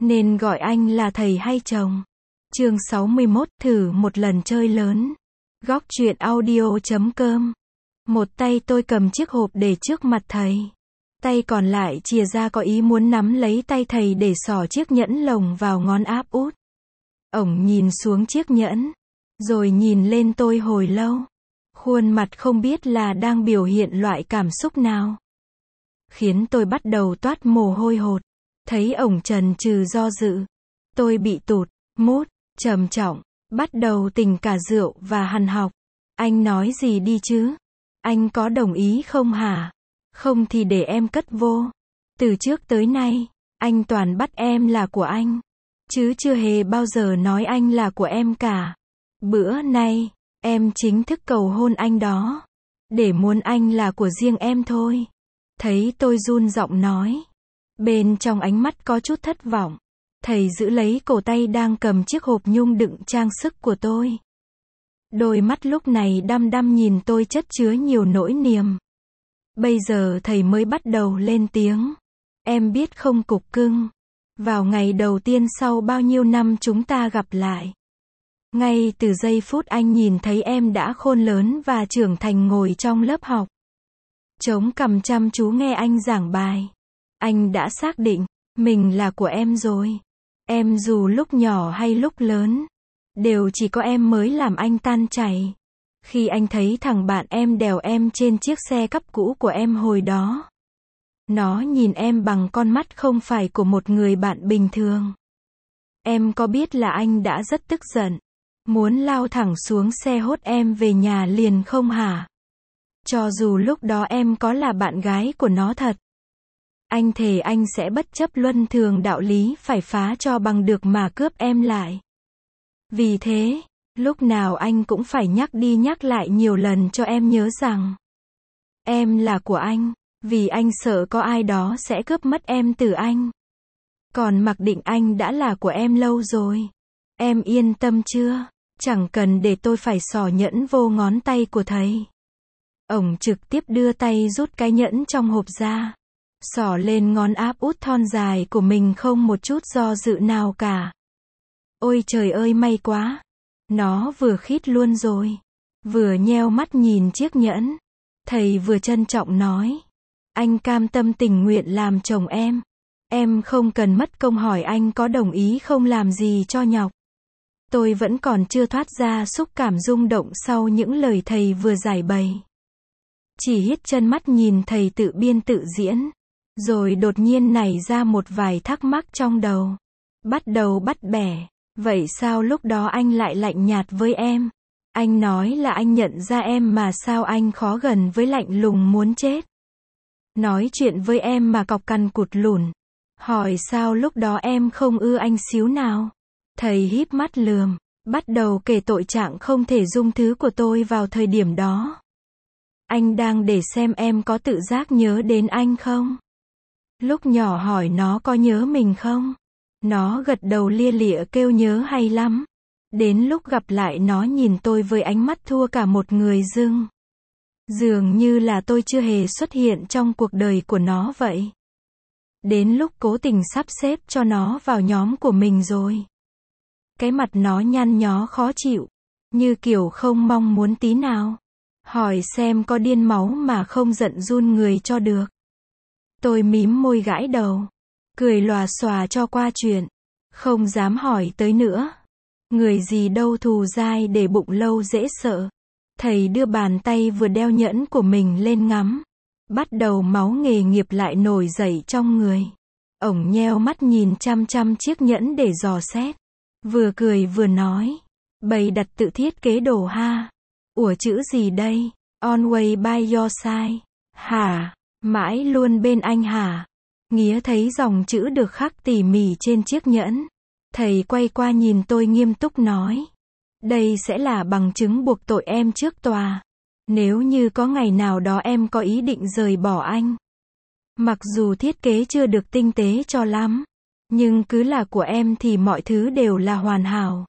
Nên gọi anh là thầy hay chồng? Chương 61, thử một lần chơi lớn. Góc truyện audio.com. Một tay tôi cầm chiếc hộp để trước mặt thầy. Tay còn lại chìa ra có ý muốn nắm lấy tay thầy để xỏ chiếc nhẫn lồng vào ngón áp út. Ổng nhìn xuống chiếc nhẫn, rồi nhìn lên tôi hồi lâu. Khuôn mặt không biết là đang biểu hiện loại cảm xúc nào. Khiến tôi bắt đầu toát mồ hôi hột. Thấy ổng chần chừ do dự. Tôi bị tụt, mút, trầm trọng, bắt đầu tỉnh cả rượu và hằn học. Anh nói gì đi chứ? Anh có đồng ý không hả? Không thì để em cất vô. Từ trước tới nay, anh toàn bắt em là của anh. Chứ chưa hề bao giờ nói anh là của em cả. Bữa nay, em chính thức cầu hôn anh đó. Để muốn anh là của riêng em thôi. Thấy tôi run giọng nói. Bên trong ánh mắt có chút thất vọng. Thầy giữ lấy cổ tay đang cầm chiếc hộp nhung đựng trang sức của tôi. Đôi mắt lúc này đăm đăm nhìn tôi chất chứa nhiều nỗi niềm. Bây giờ thầy mới bắt đầu lên tiếng. Em biết không cục cưng. Vào ngày đầu tiên sau bao nhiêu năm chúng ta gặp lại. Ngay từ giây phút anh nhìn thấy em đã khôn lớn và trưởng thành ngồi trong lớp học. Chống cằm chăm chú nghe anh giảng bài. Anh đã xác định, mình là của em rồi. Em dù lúc nhỏ hay lúc lớn, đều chỉ có em mới làm anh tan chảy. Khi anh thấy thằng bạn em đèo em trên chiếc xe cắp cũ của em hồi đó. Nó nhìn em bằng con mắt không phải của một người bạn bình thường. Em có biết là anh đã rất tức giận. Muốn lao thẳng xuống xe hốt em về nhà liền không hả? Cho dù lúc đó em có là bạn gái của nó thật. Anh thề anh sẽ bất chấp luân thường đạo lý phải phá cho bằng được mà cướp em lại. Vì thế, lúc nào anh cũng phải nhắc đi nhắc lại nhiều lần cho em nhớ rằng em là của anh, vì anh sợ có ai đó sẽ cướp mất em từ anh. Còn mặc định anh đã là của em lâu rồi. Em yên tâm chưa? Chẳng cần để tôi phải xỏ nhẫn vô ngón tay của thầy. Ổng trực tiếp đưa tay rút cái nhẫn trong hộp ra. Xỏ lên ngón áp út thon dài của mình không một chút do dự nào cả. Ôi trời ơi may quá. Nó vừa khít luôn rồi. Vừa nheo mắt nhìn chiếc nhẫn. Thầy vừa trân trọng nói. Anh cam tâm tình nguyện làm chồng em. Em không cần mất công hỏi anh có đồng ý không làm gì cho nhọc. Tôi vẫn còn chưa thoát ra xúc cảm rung động sau những lời thầy vừa giải bày. Chỉ hít chân mắt nhìn thầy tự biên tự diễn. Rồi đột nhiên nảy ra một vài thắc mắc trong đầu. Bắt đầu bắt bẻ. Vậy sao lúc đó anh lại lạnh nhạt với em? Anh nói là anh nhận ra em mà sao anh khó gần với lạnh lùng muốn chết? Nói chuyện với em mà cọc cằn cụt lủn. Hỏi sao lúc đó em không ưa anh xíu nào? Thầy híp mắt lườm. Bắt đầu kể tội trạng không thể dung thứ của tôi vào thời điểm đó. Anh đang để xem em có tự giác nhớ đến anh không? Lúc nhỏ hỏi nó có nhớ mình không? Nó gật đầu lia lịa kêu nhớ hay lắm. Đến lúc gặp lại nó nhìn tôi với ánh mắt thua cả một người dưng. Dường như là tôi chưa hề xuất hiện trong cuộc đời của nó vậy. Đến lúc cố tình sắp xếp cho nó vào nhóm của mình rồi. Cái mặt nó nhăn nhó khó chịu. Như kiểu không mong muốn tí nào. Hỏi xem có điên máu mà không giận run người cho được. Tôi mím môi gãi đầu. Cười lòa xòa cho qua chuyện. Không dám hỏi tới nữa. Người gì đâu thù dai để bụng lâu dễ sợ. Thầy đưa bàn tay vừa đeo nhẫn của mình lên ngắm. Bắt đầu máu nghề nghiệp lại nổi dậy trong người. Ổng nheo mắt nhìn chăm chăm chiếc nhẫn để dò xét. Vừa cười vừa nói. Bày đặt tự thiết kế đồ ha. Ủa chữ gì đây? Always by your side. Hả? Mãi luôn bên anh hả? Nghía thấy dòng chữ được khắc tỉ mỉ trên chiếc nhẫn. Thầy quay qua nhìn tôi nghiêm túc nói. Đây sẽ là bằng chứng buộc tội em trước tòa. Nếu như có ngày nào đó em có ý định rời bỏ anh. Mặc dù thiết kế chưa được tinh tế cho lắm. Nhưng cứ là của em thì mọi thứ đều là hoàn hảo.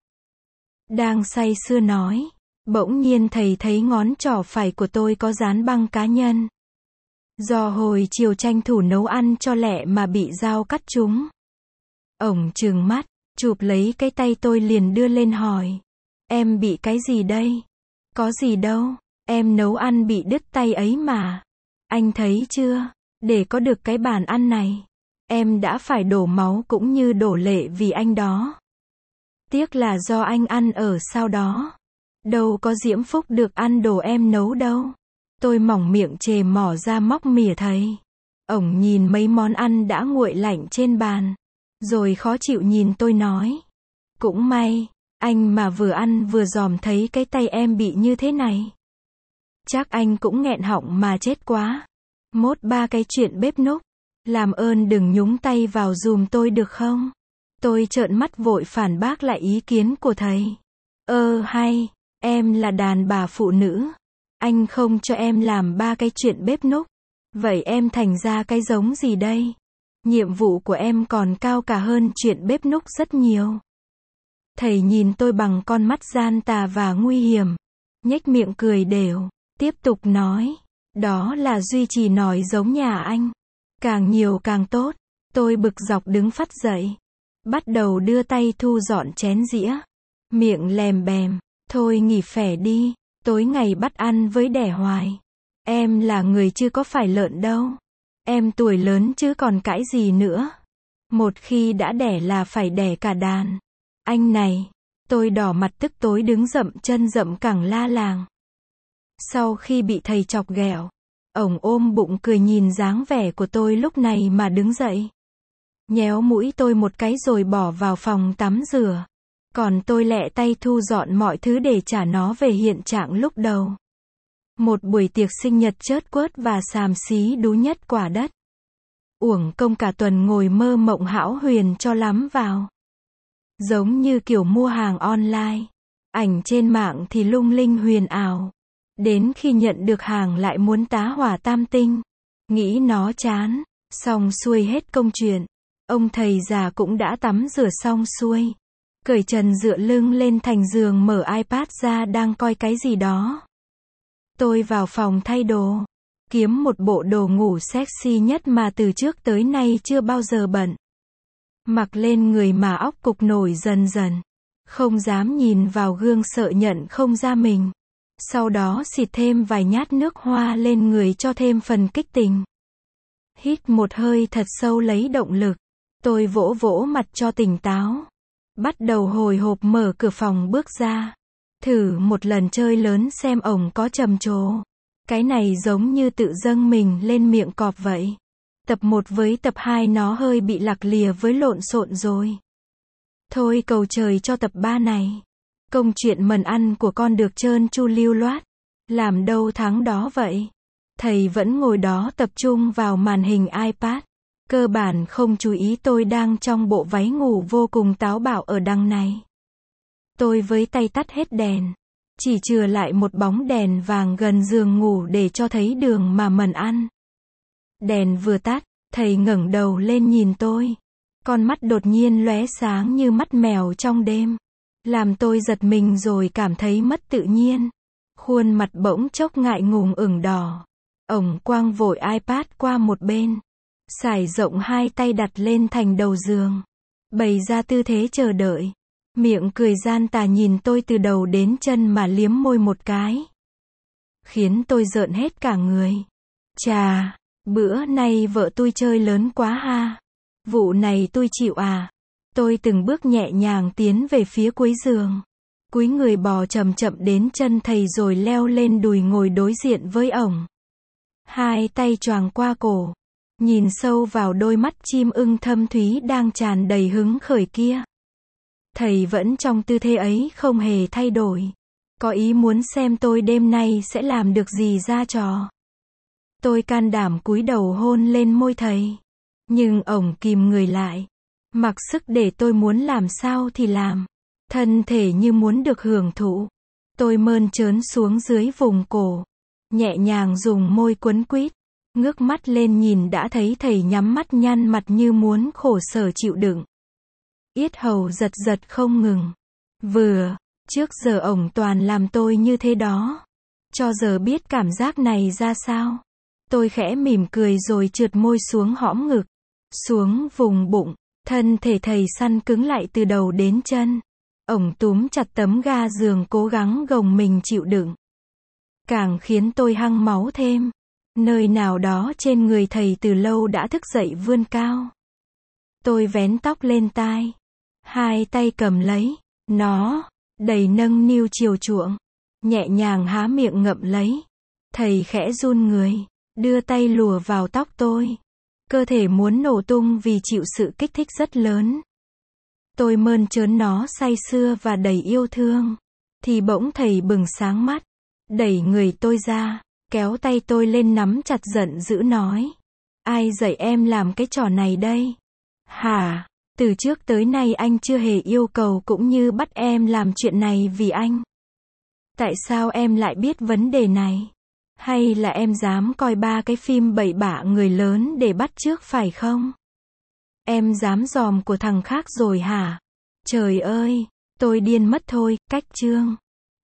Đang say sưa nói. Bỗng nhiên thầy thấy ngón trỏ phải của tôi có dán băng cá nhân. Do hồi chiều tranh thủ nấu ăn cho lẹ mà bị dao cắt trúng. Ổng trừng mắt, chụp lấy cái tay tôi liền đưa lên hỏi. Em bị cái gì đây? Có gì đâu, em nấu ăn bị đứt tay ấy mà. Anh thấy chưa, để có được cái bàn ăn này, em đã phải đổ máu cũng như đổ lệ vì anh đó. Tiếc là do anh ăn ở sau đó. Đâu có Diễm Phúc được ăn đồ em nấu đâu. Tôi mỏng miệng chề mỏ ra móc mỉa thầy. Ổng nhìn mấy món ăn đã nguội lạnh trên bàn, rồi khó chịu nhìn tôi nói. Cũng may, anh mà vừa ăn vừa dòm thấy cái tay em bị như thế này. Chắc anh cũng nghẹn họng mà chết quá. Mốt ba cái chuyện bếp núc, làm ơn đừng nhúng tay vào giùm tôi được không? Tôi trợn mắt vội phản bác lại ý kiến của thầy. Hay, em là đàn bà phụ nữ. Anh không cho em làm ba cái chuyện bếp núc. Vậy em thành ra cái giống gì đây? Nhiệm vụ của em còn cao cả hơn chuyện bếp núc rất nhiều. Thầy nhìn tôi bằng con mắt gian tà và nguy hiểm. Nhếch miệng cười đều. Tiếp tục nói. Đó là duy trì nòi giống nhà anh. Càng nhiều càng tốt. Tôi bực dọc đứng phắt dậy. Bắt đầu đưa tay thu dọn chén dĩa. Miệng lèm bèm. Thôi nghỉ phẻ đi. Tối ngày bắt ăn với đẻ hoài. Em là người chưa có phải lợn đâu. Em tuổi lớn chứ còn cãi gì nữa. Một khi đã đẻ là phải đẻ cả đàn. Anh này. Tôi đỏ mặt tức tối đứng dậm chân dậm cẳng la làng. Sau khi bị thầy chọc ghẹo, ổng ôm bụng cười nhìn dáng vẻ của tôi lúc này mà đứng dậy. Nhéo mũi tôi một cái rồi bỏ vào phòng tắm rửa. Còn tôi lẹ tay thu dọn mọi thứ để trả nó về hiện trạng lúc đầu. Một buổi tiệc sinh nhật chớt quớt và xàm xí đú nhất quả đất. Uổng công cả tuần ngồi mơ mộng hão huyền cho lắm vào. Giống như kiểu mua hàng online. Ảnh trên mạng thì lung linh huyền ảo. Đến khi nhận được hàng lại muốn tá hỏa tam tinh. Nghĩ nó chán. Xong xuôi hết công chuyện. Ông thầy già cũng đã tắm rửa xong xuôi. Cởi trần dựa lưng lên thành giường mở iPad ra đang coi cái gì đó. Tôi vào phòng thay đồ. Kiếm một bộ đồ ngủ sexy nhất mà từ trước tới nay chưa bao giờ bận. Mặc lên người mà óc cục nổi dần dần. Không dám nhìn vào gương sợ nhận không ra mình. Sau đó xịt thêm vài nhát nước hoa lên người cho thêm phần kích tình. Hít một hơi thật sâu lấy động lực. Tôi vỗ vỗ mặt cho tỉnh táo. Bắt đầu hồi hộp mở cửa phòng bước ra. Thử một lần chơi lớn xem ổng có trầm trồ. Cái này giống như tự dâng mình lên miệng cọp vậy. Tập 1 với tập 2 nó hơi bị lạc lìa với lộn xộn rồi. Thôi cầu trời cho tập 3 này. Công chuyện mần ăn của con được trơn tru lưu loát. Làm đâu thắng đó vậy. Thầy vẫn ngồi đó tập trung vào màn hình iPad. Cơ bản không chú ý tôi đang trong bộ váy ngủ vô cùng táo bạo ở đằng này. Tôi với tay tắt hết đèn. Chỉ chừa lại một bóng đèn vàng gần giường ngủ để cho thấy đường mà mần ăn. Đèn vừa tắt, thầy ngẩng đầu lên nhìn tôi. Con mắt đột nhiên lóe sáng như mắt mèo trong đêm. Làm tôi giật mình rồi cảm thấy mất tự nhiên. Khuôn mặt bỗng chốc ngại ngùng ửng đỏ. Ổng quăng vội iPad qua một bên. Sải rộng hai tay đặt lên thành đầu giường. Bày ra tư thế chờ đợi. Miệng cười gian tà nhìn tôi từ đầu đến chân mà liếm môi một cái. Khiến tôi rợn hết cả người. Chà, bữa nay vợ tôi chơi lớn quá ha. Vụ này tôi chịu à. Tôi từng bước nhẹ nhàng tiến về phía cuối giường. Cúi người bò chậm chậm đến chân thầy rồi leo lên đùi ngồi đối diện với ổng. Hai tay choàng qua cổ. Nhìn sâu vào đôi mắt chim ưng thâm thúy đang tràn đầy hứng khởi kia. Thầy vẫn trong tư thế ấy không hề thay đổi. Có ý muốn xem tôi đêm nay sẽ làm được gì ra trò. Tôi can đảm cúi đầu hôn lên môi thầy. Nhưng ổng kìm người lại. Mặc sức để tôi muốn làm sao thì làm. Thân thể như muốn được hưởng thụ. Tôi mơn trớn xuống dưới vùng cổ. Nhẹ nhàng dùng môi quấn quýt. Ngước mắt lên nhìn đã thấy thầy nhắm mắt nhăn mặt như muốn khổ sở chịu đựng. Yết hầu giật giật không ngừng. Trước giờ ổng toàn làm tôi như thế đó. Cho giờ biết cảm giác này ra sao. Tôi khẽ mỉm cười rồi trượt môi xuống hõm ngực. Xuống vùng bụng. Thân thể thầy săn cứng lại từ đầu đến chân. Ổng túm chặt tấm ga giường cố gắng gồng mình chịu đựng. Càng khiến tôi hăng máu thêm. Nơi nào đó trên người thầy từ lâu đã thức dậy vươn cao. Tôi vén tóc lên tai. Hai tay cầm lấy. Nó. Đầy nâng niu chiều chuộng. Nhẹ nhàng há miệng ngậm lấy. Thầy khẽ run người. Đưa tay lùa vào tóc tôi. Cơ thể muốn nổ tung vì chịu sự kích thích rất lớn. Tôi mơn trớn nó say sưa và đầy yêu thương. Thì bỗng thầy bừng sáng mắt. Đẩy người tôi ra. Kéo tay tôi lên nắm chặt giận dữ nói. Ai dạy em làm cái trò này đây? Hả? Từ trước tới nay anh chưa hề yêu cầu cũng như bắt em làm chuyện này vì anh. Tại sao em lại biết vấn đề này? Hay là em dám coi 3 cái phim bậy bạ người lớn để bắt chước phải không? Em dám dòm của thằng khác rồi hả? Trời ơi, tôi điên mất thôi, cách chương.